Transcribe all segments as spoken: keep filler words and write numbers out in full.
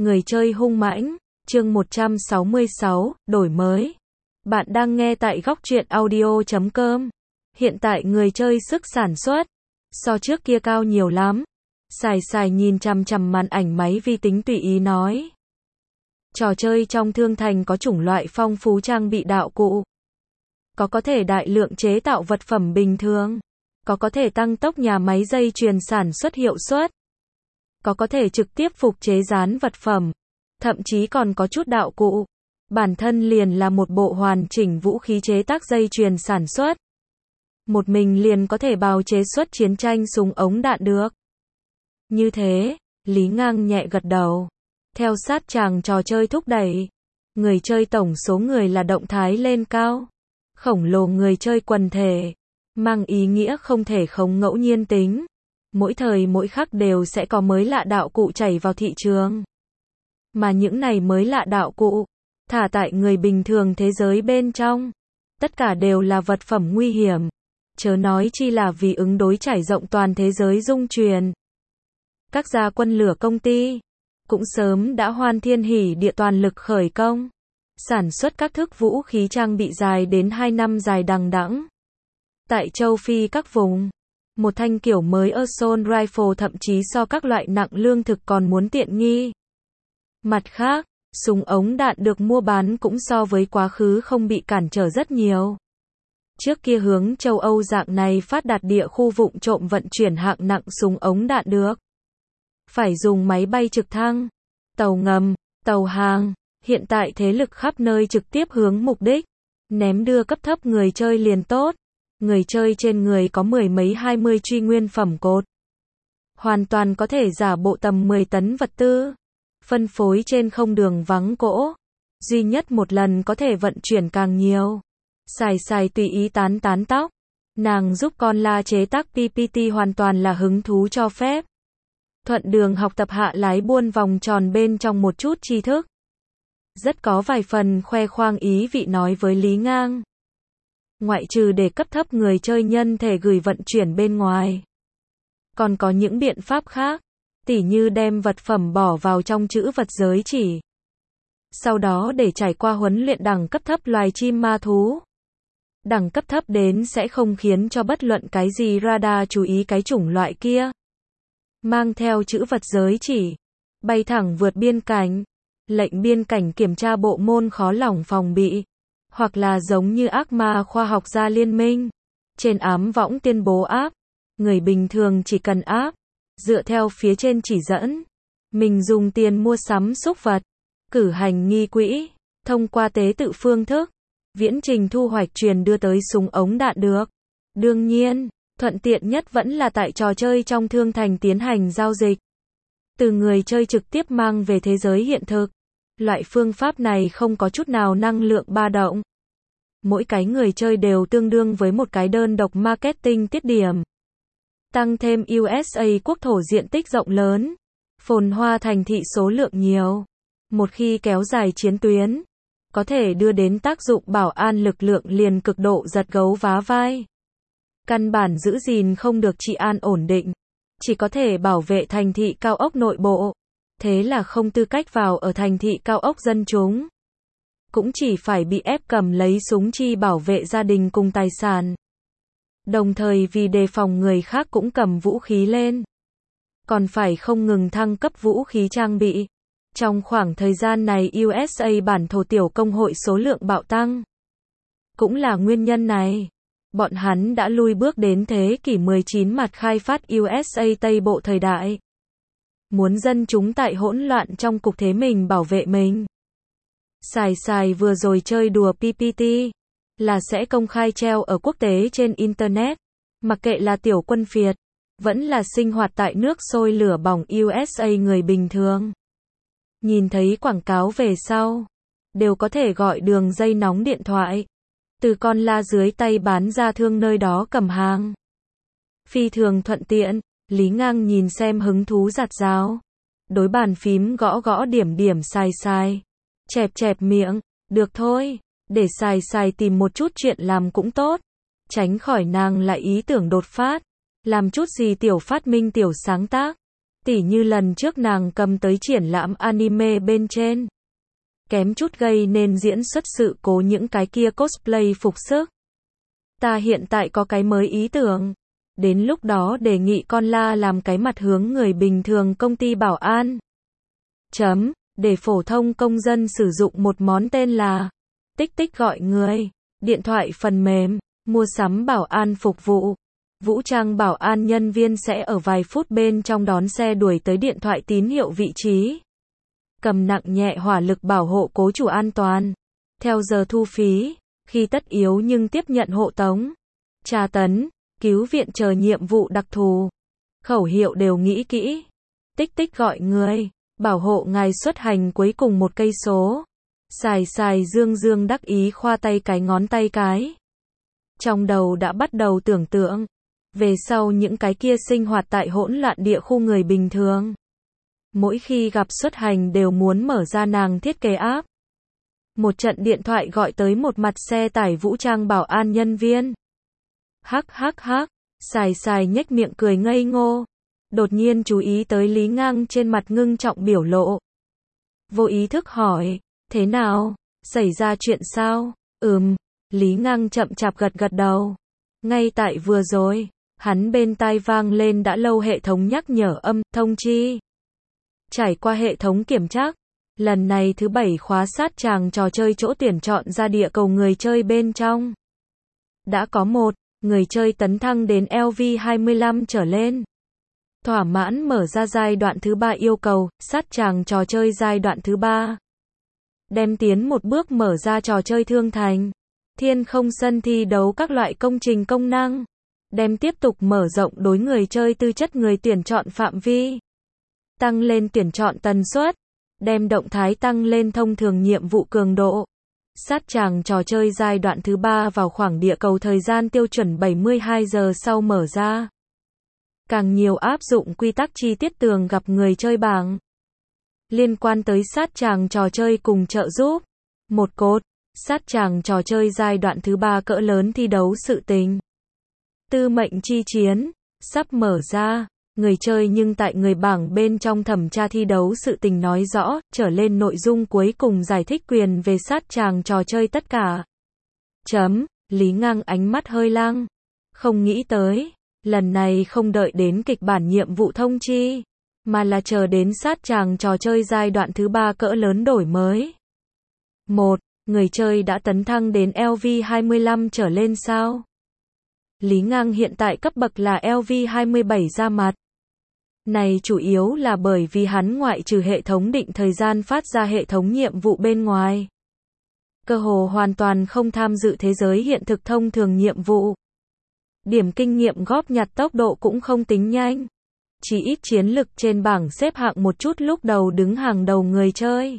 Người chơi hung mãnh, chương một trăm sáu mươi sáu, đổi mới. Bạn đang nghe tại góc truyện audio chấm com. Hiện tại người chơi sức sản xuất so trước kia cao nhiều lắm. Xài xài nhìn chằm chằm màn ảnh máy vi tính tùy ý nói. Trò chơi trong Thương Thành có chủng loại phong phú trang bị đạo cụ. Có có thể đại lượng chế tạo vật phẩm bình thường. Có có thể tăng tốc nhà máy dây chuyền sản xuất hiệu suất. Có có thể trực tiếp phục chế dán vật phẩm. Thậm chí còn có chút đạo cụ. Bản thân liền là một bộ hoàn chỉnh vũ khí chế tác dây chuyền sản xuất. Một mình liền có thể bào chế xuất chiến tranh súng ống đạn được. Như thế, Lý Ngang nhẹ gật đầu. Theo sát chàng trò chơi thúc đẩy. Người chơi tổng số người là động thái lên cao. Khổng lồ người chơi quần thể. Mang ý nghĩa không thể không ngẫu nhiên tính. Mỗi thời mỗi khắc đều sẽ có mới lạ đạo cụ chảy vào thị trường. Mà những này mới lạ đạo cụ, thả tại người bình thường thế giới bên trong. Tất cả đều là vật phẩm nguy hiểm. Chớ nói chi là vì ứng đối trải rộng toàn thế giới dung truyền. Các gia quân lửa công ty cũng sớm đã hoan thiên hỉ địa toàn lực khởi công. Sản xuất các thức vũ khí trang bị dài đến hai năm dài đằng đẵng. Tại châu Phi các vùng, một thanh kiểu mới Assault Rifle thậm chí so các loại nặng lương thực còn muốn tiện nghi. Mặt khác, súng ống đạn được mua bán cũng so với quá khứ không bị cản trở rất nhiều. Trước kia hướng châu Âu dạng này phát đạt địa khu vụng trộm vận chuyển hạng nặng súng ống đạn được. Phải dùng máy bay trực thăng, tàu ngầm, tàu hàng, hiện tại thế lực khắp nơi trực tiếp hướng mục đích, ném đưa cấp thấp người chơi liền tốt. Người chơi trên người có mười mấy hai mươi truy nguyên phẩm cột. Hoàn toàn có thể giả bộ tầm mười tấn vật tư. Phân phối trên không đường vắng cỗ. Duy nhất một lần có thể vận chuyển càng nhiều. Xài xài tùy ý tán tán tóc. Nàng giúp con la chế tác pê pê tê hoàn toàn là hứng thú cho phép. Thuận đường học tập hạ lái buôn vòng tròn bên trong một chút tri thức. Rất có vài phần khoe khoang ý vị nói với Lý Ngang. Ngoại trừ để cấp thấp người chơi nhân thể gửi vận chuyển bên ngoài. Còn có những biện pháp khác, tỉ như đem vật phẩm bỏ vào trong trữ vật giới chỉ. Sau đó để trải qua huấn luyện đẳng cấp thấp loài chim ma thú. Đẳng cấp thấp đến sẽ không khiến cho bất luận cái gì radar chú ý cái chủng loại kia. Mang theo trữ vật giới chỉ, bay thẳng vượt biên cảnh, lệnh biên cảnh kiểm tra bộ môn khó lỏng phòng bị. Hoặc là giống như ác ma khoa học gia liên minh. Trên ám võng tuyên bố áp. Người bình thường chỉ cần áp. Dựa theo phía trên chỉ dẫn. Mình dùng tiền mua sắm xúc vật. Cử hành nghi quỹ. Thông qua tế tự phương thức. Viễn trình thu hoạch truyền đưa tới súng ống đạn được. Đương nhiên, thuận tiện nhất vẫn là tại trò chơi trong Thương Thành tiến hành giao dịch. Từ người chơi trực tiếp mang về thế giới hiện thực. Loại phương pháp này không có chút nào năng lượng ba động. Mỗi cái người chơi đều tương đương với một cái đơn độc marketing tiết điểm. Tăng thêm u ét a quốc thổ diện tích rộng lớn. Phồn hoa thành thị số lượng nhiều. Một khi kéo dài chiến tuyến, có thể đưa đến tác dụng bảo an lực lượng liền cực độ giật gấu vá vai. Căn bản giữ gìn không được trị an ổn định. Chỉ có thể bảo vệ thành thị cao ốc nội bộ. Thế là không tư cách vào ở thành thị cao ốc dân chúng. Cũng chỉ phải bị ép cầm lấy súng chi bảo vệ gia đình cùng tài sản. Đồng thời vì đề phòng người khác cũng cầm vũ khí lên. Còn phải không ngừng thăng cấp vũ khí trang bị. Trong khoảng thời gian này u ét a bản thổ tiểu công hội số lượng bạo tăng. Cũng là nguyên nhân này. Bọn hắn đã lui bước đến thế kỷ mười chín mặt khai phát u ét a Tây Bộ thời đại. Muốn dân chúng tại hỗn loạn trong cục thế mình bảo vệ mình. Xài xài vừa rồi chơi đùa pê pê tê, là sẽ công khai treo ở quốc tế trên Internet. Mặc kệ là tiểu quân phiệt, vẫn là sinh hoạt tại nước sôi lửa bỏng u ét a người bình thường. Nhìn thấy quảng cáo về sau, đều có thể gọi đường dây nóng điện thoại. Từ con la dưới tay bán ra thương nơi đó cầm hàng. Phi thường thuận tiện, Lý Ngang nhìn xem hứng thú giạt rào. Đối bàn phím gõ gõ điểm điểm xài xài. Chẹp chẹp miệng, được thôi, để xài xài tìm một chút chuyện làm cũng tốt. Tránh khỏi nàng lại ý tưởng đột phát. Làm chút gì tiểu phát minh tiểu sáng tác. Tỉ như lần trước nàng cầm tới triển lãm anime bên trên. Kém chút gây nên diễn xuất sự cố những cái kia cosplay phục sức. Ta hiện tại có cái mới ý tưởng. Đến lúc đó đề nghị con la làm cái mặt hướng người bình thường công ty bảo an. Chấm, để phổ thông công dân sử dụng một món tên là Tích Tích gọi người. Điện thoại phần mềm, mua sắm bảo an phục vụ. Vũ trang bảo an nhân viên sẽ ở vài phút bên trong đón xe đuổi tới điện thoại tín hiệu vị trí. Cầm nặng nhẹ hỏa lực bảo hộ cố chủ an toàn. Theo giờ thu phí, khi tất yếu nhưng tiếp nhận hộ tống, tra tấn, cứu viện chờ nhiệm vụ đặc thù. Khẩu hiệu đều nghĩ kỹ. Tích Tích gọi người, bảo hộ ngài xuất hành cuối cùng một cây số. Xài xài dương dương đắc ý khoa tay cái ngón tay cái. Trong đầu đã bắt đầu tưởng tượng. Về sau những cái kia sinh hoạt tại hỗn loạn địa khu người bình thường. Mỗi khi gặp xuất hành đều muốn mở ra nàng thiết kế app. Một trận điện thoại gọi tới một mặt xe tải vũ trang bảo an nhân viên. Hắc hắc hắc, xài xài nhếch miệng cười ngây ngô. Đột nhiên chú ý tới Lý Ngang trên mặt ngưng trọng biểu lộ. Vô ý thức hỏi, thế nào, xảy ra chuyện sao? Ừm, Lý Ngang chậm chạp gật gật đầu. Ngay tại vừa rồi, hắn bên tai vang lên đã lâu hệ thống nhắc nhở âm, thông chi. Trải qua hệ thống kiểm tra, lần này thứ bảy khóa sát tràng trò chơi chỗ tuyển chọn ra địa cầu người chơi bên trong. Đã có một, người chơi tấn thăng đến L V hai mươi lăm trở lên. Thỏa mãn mở ra giai đoạn thứ ba yêu cầu, sát tràng trò chơi giai đoạn thứ ba. Đem tiến một bước mở ra trò chơi thương thành. Thiên không sân thi đấu các loại công trình công năng. Đem tiếp tục mở rộng đối người chơi tư chất người tuyển chọn phạm vi. Tăng lên tuyển chọn tần suất. Đem động thái tăng lên thông thường nhiệm vụ cường độ. Sát tràng trò chơi giai đoạn thứ ba vào khoảng địa cầu thời gian tiêu chuẩn bảy mươi hai giờ sau mở ra. Càng nhiều áp dụng quy tắc chi tiết tường gặp người chơi bảng. Liên quan tới sát tràng trò chơi cùng trợ giúp. Một cột. Sát tràng trò chơi giai đoạn thứ ba cỡ lớn thi đấu sự tình. Tư mệnh chi chiến. Sắp mở ra. Người chơi nhưng tại người bảng bên trong thẩm tra thi đấu sự tình nói rõ, trở lên nội dung cuối cùng giải thích quyền về sát tràng trò chơi tất cả. Chấm, Lý Ngang ánh mắt hơi lăng. Không nghĩ tới, lần này không đợi đến kịch bản nhiệm vụ thông chi, mà là chờ đến sát tràng trò chơi giai đoạn thứ ba cỡ lớn đổi mới. Một, người chơi đã tấn thăng đến L V hai mươi lăm trở lên sao? Lý Ngang hiện tại cấp bậc là L V hai mươi bảy ra mặt. Này chủ yếu là bởi vì hắn ngoại trừ hệ thống định thời gian phát ra hệ thống nhiệm vụ bên ngoài. Cơ hồ hoàn toàn không tham dự thế giới hiện thực thông thường nhiệm vụ. Điểm kinh nghiệm góp nhặt tốc độ cũng không tính nhanh. Chỉ ít chiến lực trên bảng xếp hạng một chút lúc đầu đứng hàng đầu người chơi.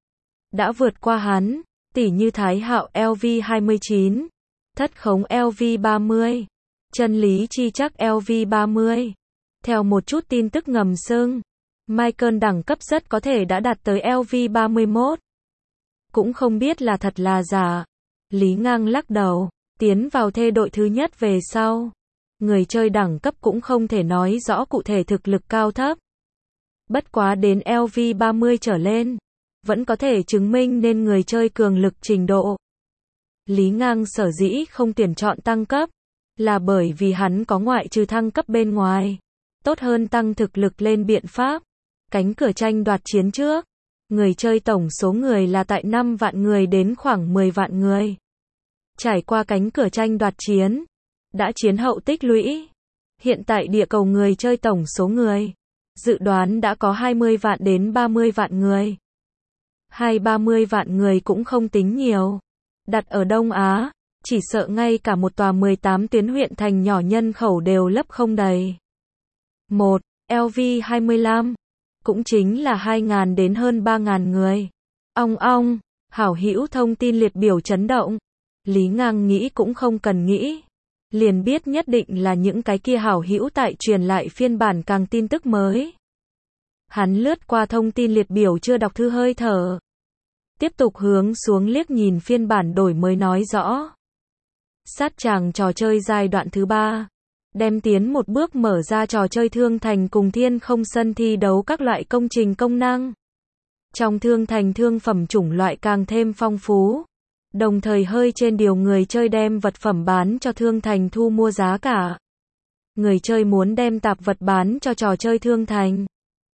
Đã vượt qua hắn, tỉ như Thái Hạo L V hai mươi chín, Thất Khống L V ba mươi, Chân Lý Chi Chắc L V ba mươi. Theo một chút tin tức ngầm xưng, Michael đẳng cấp rất có thể đã đạt tới L V ba mươi mốt. Cũng không biết là thật là giả. Lý Ngang lắc đầu, tiến vào thê đội thứ nhất về sau. Người chơi đẳng cấp cũng không thể nói rõ cụ thể thực lực cao thấp. Bất quá đến L V ba mươi trở lên, vẫn có thể chứng minh nên người chơi cường lực trình độ. Lý Ngang sở dĩ không tuyển chọn tăng cấp, là bởi vì hắn có ngoại trừ thăng cấp bên ngoài. Tốt hơn tăng thực lực lên biện pháp. Cánh cửa tranh đoạt chiến trước. Người chơi tổng số người là tại năm vạn người đến khoảng mười vạn người. Trải qua cánh cửa tranh đoạt chiến. Đã chiến hậu tích lũy. Hiện tại địa cầu người chơi tổng số người. Dự đoán đã có hai mươi vạn đến ba mươi vạn người. Hai ba mươi vạn người cũng không tính nhiều. Đặt ở Đông Á, chỉ sợ ngay cả một tòa mười tám tuyến huyện thành nhỏ nhân khẩu đều lấp không đầy. Một, L V hai mươi lăm, cũng chính là hai nghìn đến hơn ba nghìn người. Ong ong, hảo hữu thông tin liệt biểu chấn động. Lý Ngang nghĩ cũng không cần nghĩ. Liền biết nhất định là những cái kia hảo hữu tại truyền lại phiên bản càng tin tức mới. Hắn lướt qua thông tin liệt biểu chưa đọc thư hơi thở. Tiếp tục hướng xuống liếc nhìn phiên bản đổi mới nói rõ. Sát tràng trò chơi giai đoạn thứ ba. đem tiến một bước mở ra trò chơi thương thành cùng thiên không sân thi đấu các loại công trình công năng. Trong thương thành thương phẩm chủng loại càng thêm phong phú, đồng thời hơi trên điều người chơi đem vật phẩm bán cho thương thành thu mua giá cả. Người chơi muốn đem tạp vật bán cho trò chơi thương thành,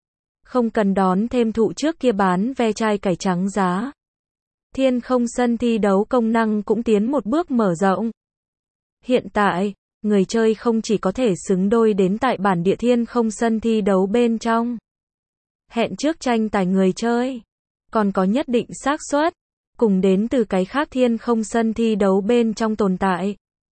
không cần đón thêm thụ trước kia bán ve chai cải trắng giá. Thiên không sân thi đấu công năng cũng tiến một bước mở rộng. Hiện tại, người chơi không chỉ có thể xứng đôi đến tại bản địa thiên không sân thi đấu bên trong, hẹn trước tranh tài người chơi, còn có nhất định xác suất cùng đến từ cái khác thiên không sân thi đấu bên trong tồn tại,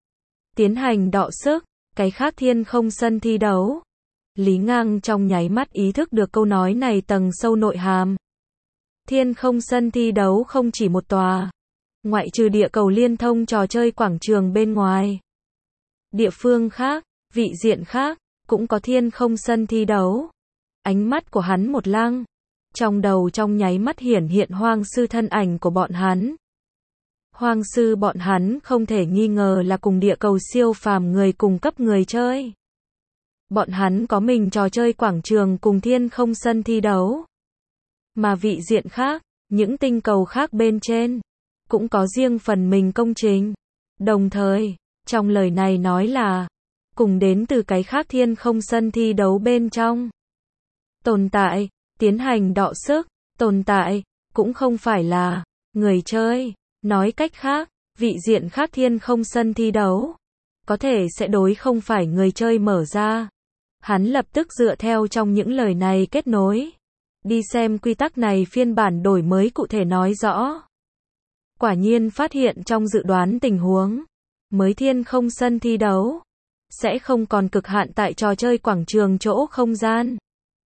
tiến hành đọ sức, cái khác thiên không sân thi đấu. Lý Ngang trong nháy mắt ý thức được câu nói này tầng sâu nội hàm. Thiên không sân thi đấu không chỉ một tòa, ngoại trừ địa cầu liên thông trò chơi quảng trường bên ngoài. Địa phương khác, vị diện khác, cũng có thiên không sân thi đấu. Ánh mắt của hắn một lăng, trong đầu trong nháy mắt hiển hiện hoang sư thân ảnh của bọn hắn. Hoang sư bọn hắn không thể nghi ngờ là cùng địa cầu siêu phàm người cùng cấp người chơi. Bọn hắn có mình trò chơi quảng trường cùng thiên không sân thi đấu. Mà vị diện khác, những tinh cầu khác bên trên, cũng có riêng phần mình công trình. Đồng thời, trong lời này nói là, cùng đến từ cái khác thiên không sân thi đấu bên trong. Tồn tại, tiến hành đọ sức, tồn tại, cũng không phải là người chơi. Nói cách khác, vị diện khác thiên không sân thi đấu, có thể sẽ đối không phải người chơi mở ra. Hắn lập tức dựa theo trong những lời này kết nối, đi xem quy tắc này phiên bản đổi mới cụ thể nói rõ. Quả nhiên phát hiện trong dự đoán tình huống, mới thiên không sân thi đấu, sẽ không còn cực hạn tại trò chơi quảng trường chỗ không gian,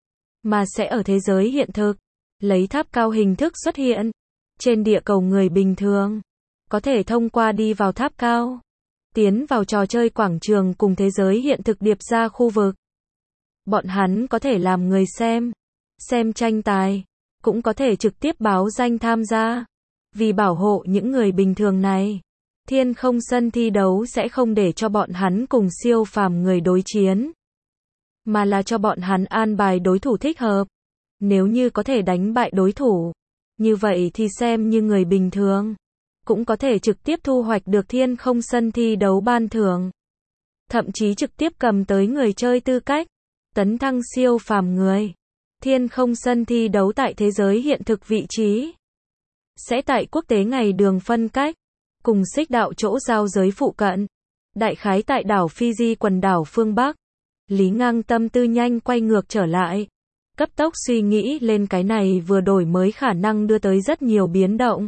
mà sẽ ở thế giới hiện thực, lấy tháp cao hình thức xuất hiện. Trên địa cầu người bình thường, có thể thông qua đi vào tháp cao, tiến vào trò chơi quảng trường cùng thế giới hiện thực điệp ra khu vực. Bọn hắn có thể làm người xem, xem tranh tài, cũng có thể trực tiếp báo danh tham gia. Vì bảo hộ những người bình thường này, thiên không sân thi đấu sẽ không để cho bọn hắn cùng siêu phàm người đối chiến, mà là cho bọn hắn an bài đối thủ thích hợp. Nếu như có thể đánh bại đối thủ, như vậy thì xem như người bình thường, cũng có thể trực tiếp thu hoạch được thiên không sân thi đấu ban thưởng. Thậm chí trực tiếp cầm tới người chơi tư cách, tấn thăng siêu phàm người. Thiên không sân thi đấu tại thế giới hiện thực vị trí, sẽ tại quốc tế ngày đường phân cách, cùng xích đạo chỗ giao giới phụ cận. Đại khái tại đảo Fiji quần đảo phương Bắc. Lý Ngang tâm tư nhanh quay ngược trở lại, cấp tốc suy nghĩ lên cái này vừa đổi mới khả năng đưa tới rất nhiều biến động.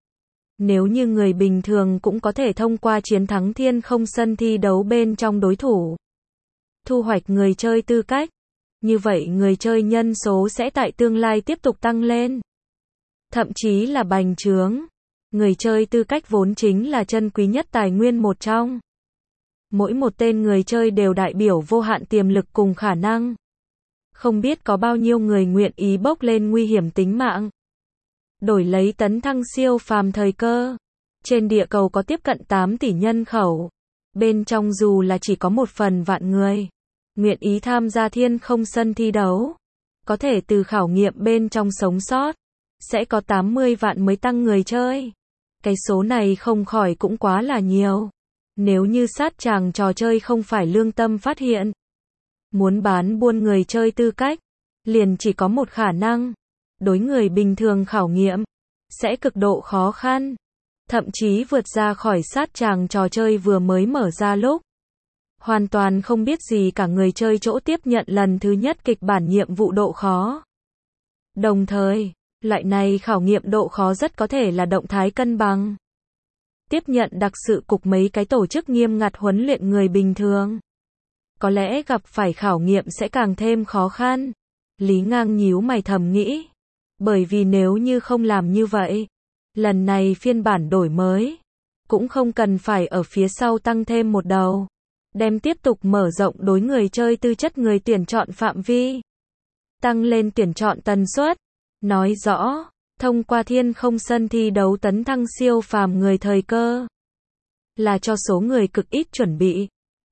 Nếu như người bình thường cũng có thể thông qua chiến thắng thiên không sân thi đấu bên trong đối thủ, thu hoạch người chơi tư cách, như vậy người chơi nhân số sẽ tại tương lai tiếp tục tăng lên, thậm chí là bành trướng. Người chơi tư cách vốn chính là chân quý nhất tài nguyên một trong. Mỗi một tên người chơi đều đại biểu vô hạn tiềm lực cùng khả năng. Không biết có bao nhiêu người nguyện ý bốc lên nguy hiểm tính mạng, đổi lấy tấn thăng siêu phàm thời cơ. Trên địa cầu có tiếp cận tám tỷ nhân khẩu, bên trong dù là chỉ có một phần vạn người nguyện ý tham gia thiên không sân thi đấu, có thể từ khảo nghiệm bên trong sống sót, sẽ có tám mươi vạn mới tăng người chơi. Cái số này không khỏi cũng quá là nhiều. Nếu như sát tràng trò chơi không phải lương tâm phát hiện, muốn bán buôn người chơi tư cách, liền chỉ có một khả năng, đối người bình thường khảo nghiệm, sẽ cực độ khó khăn, thậm chí vượt ra khỏi sát tràng trò chơi vừa mới mở ra lúc. Hoàn toàn không biết gì cả người chơi chỗ tiếp nhận lần thứ nhất kịch bản nhiệm vụ độ khó. Đồng thời, loại này khảo nghiệm độ khó rất có thể là động thái cân bằng. Tiếp nhận đặc sự cục mấy cái tổ chức nghiêm ngặt huấn luyện người bình thường, có lẽ gặp phải khảo nghiệm sẽ càng thêm khó khăn. Lý Ngang nhíu mày thầm nghĩ. Bởi vì nếu như không làm như vậy, lần này phiên bản đổi mới, cũng không cần phải ở phía sau tăng thêm một đầu. Đem tiếp tục mở rộng đối người chơi tư chất người tuyển chọn phạm vi. Tăng lên tuyển chọn tần suất. Nói rõ, thông qua thiên không sân thi đấu tấn thăng siêu phàm người thời cơ, là cho số người cực ít chuẩn bị,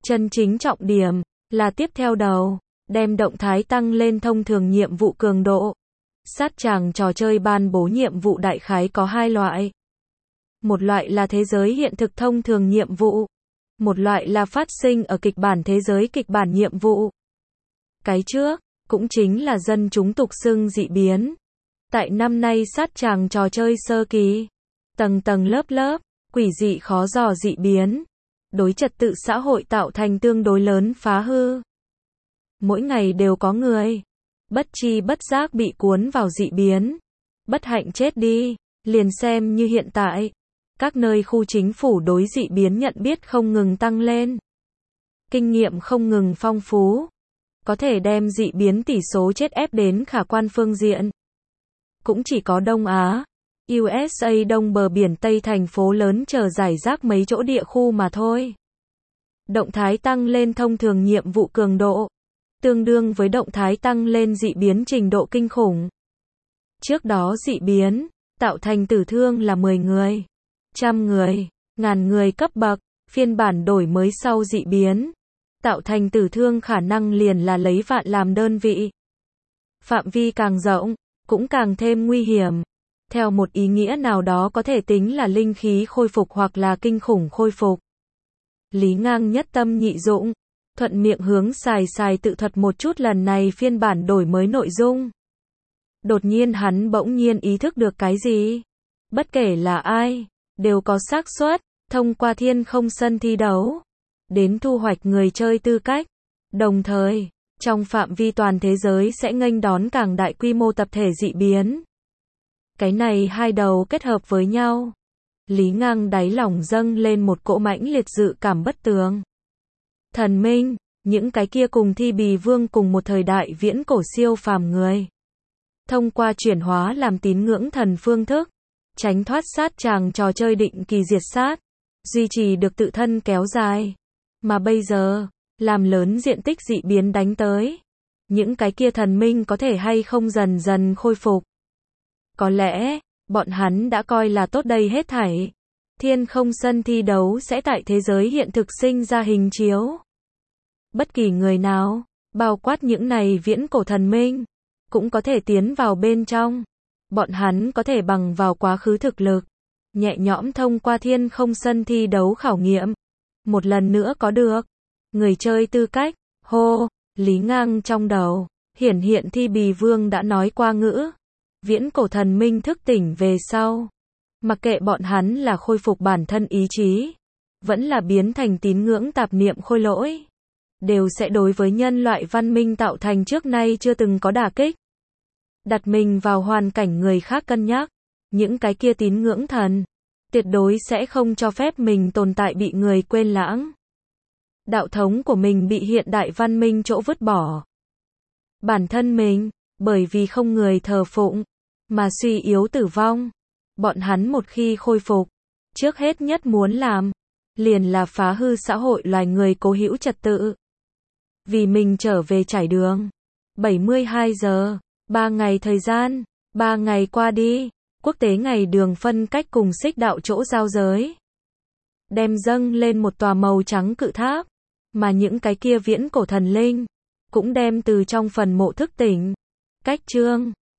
Chân chính trọng điểm là tiếp theo đầu, đem động thái tăng lên thông thường nhiệm vụ cường độ. Sát tràng trò chơi ban bố nhiệm vụ đại khái có hai loại. Một loại là thế giới hiện thực thông thường nhiệm vụ. Một loại là phát sinh ở kịch bản thế giới kịch bản nhiệm vụ. Cái trước, cũng chính là dân chúng tục xưng dị biến. Tại năm nay sát tràng trò chơi sơ kỳ, tầng tầng lớp lớp, quỷ dị khó dò dị biến, đối trật tự xã hội tạo thành tương đối lớn phá hư. Mỗi ngày đều có người, bất tri bất giác bị cuốn vào dị biến, bất hạnh chết đi, liền xem như hiện tại. Các nơi khu chính phủ đối dị biến nhận biết không ngừng tăng lên. Kinh nghiệm không ngừng phong phú. Có thể đem dị biến tỷ số chết ép đến khả quan phương diện. Cũng chỉ có Đông Á, u ét a đông bờ biển Tây thành phố lớn chờ giải rác mấy chỗ địa khu mà thôi. Động thái tăng lên thông thường nhiệm vụ cường độ, tương đương với động thái tăng lên dị biến trình độ kinh khủng. Trước đó dị biến, tạo thành tử thương là mười người, trăm người, ngàn người cấp bậc, phiên bản đổi mới sau dị biến, tạo thành tử thương khả năng liền là lấy vạn làm đơn vị. Phạm vi càng rộng, cũng càng thêm nguy hiểm. Theo một ý nghĩa nào đó có thể tính là linh khí khôi phục hoặc là kinh khủng khôi phục. Lý Ngang nhất tâm nhị dụng, thuận miệng hướng xài xài tự thuật một chút lần này phiên bản đổi mới nội dung. Đột nhiên hắn bỗng nhiên ý thức được cái gì? Bất kể là ai, đều có xác suất thông qua thiên không sân thi đấu đến thu hoạch người chơi tư cách. Đồng thời, trong phạm vi toàn thế giới sẽ nghênh đón càng đại quy mô tập thể dị biến. Cái này hai đầu kết hợp với nhau. Lý Ngang đáy lòng dâng lên một cỗ mãnh liệt dự cảm bất tường. Thần minh, những cái kia cùng Thi Bì Vương cùng một thời đại viễn cổ siêu phàm người. Thông qua chuyển hóa làm tín ngưỡng thần phương thức, tránh thoát sát tràng trò chơi định kỳ diệt sát, duy trì được tự thân kéo dài. Mà bây giờ, làm lớn diện tích dị biến đánh tới. Những cái kia thần minh có thể hay không dần dần khôi phục. Có lẽ, bọn hắn đã coi là tốt đây hết thảy. Thiên không sân thi đấu sẽ tại thế giới hiện thực sinh ra hình chiếu. Bất kỳ người nào, bao quát những này viễn cổ thần minh, cũng có thể tiến vào bên trong. Bọn hắn có thể bằng vào quá khứ thực lực, nhẹ nhõm thông qua thiên không sân thi đấu khảo nghiệm. Một lần nữa có được người chơi tư cách. Hô, Lý Ngang trong đầu hiển hiện Thi Bì Vương đã nói qua ngữ. Viễn cổ thần minh thức tỉnh về sau, mặc kệ bọn hắn là khôi phục bản thân ý chí, vẫn là biến thành tín ngưỡng tạp niệm khôi lỗi, đều sẽ đối với nhân loại văn minh tạo thành trước nay chưa từng có đả kích. Đặt mình vào hoàn cảnh người khác cân nhắc, những cái kia tín ngưỡng thần, tuyệt đối sẽ không cho phép mình tồn tại bị người quên lãng. Đạo thống của mình bị hiện đại văn minh chỗ vứt bỏ. Bản thân mình, bởi vì không người thờ phụng, mà suy yếu tử vong. Bọn hắn một khi khôi phục, trước hết nhất muốn làm, liền là phá hư xã hội loài người cố hữu trật tự. Vì mình trở về trải đường. bảy mươi hai giờ, ba ngày thời gian, ba ngày qua đi, quốc tế ngày đường phân cách cùng xích đạo chỗ giao giới. Đem dâng lên một tòa màu trắng cự tháp, mà những cái kia viễn cổ thần linh, cũng đem từ trong phần mộ thức tỉnh. Cách chương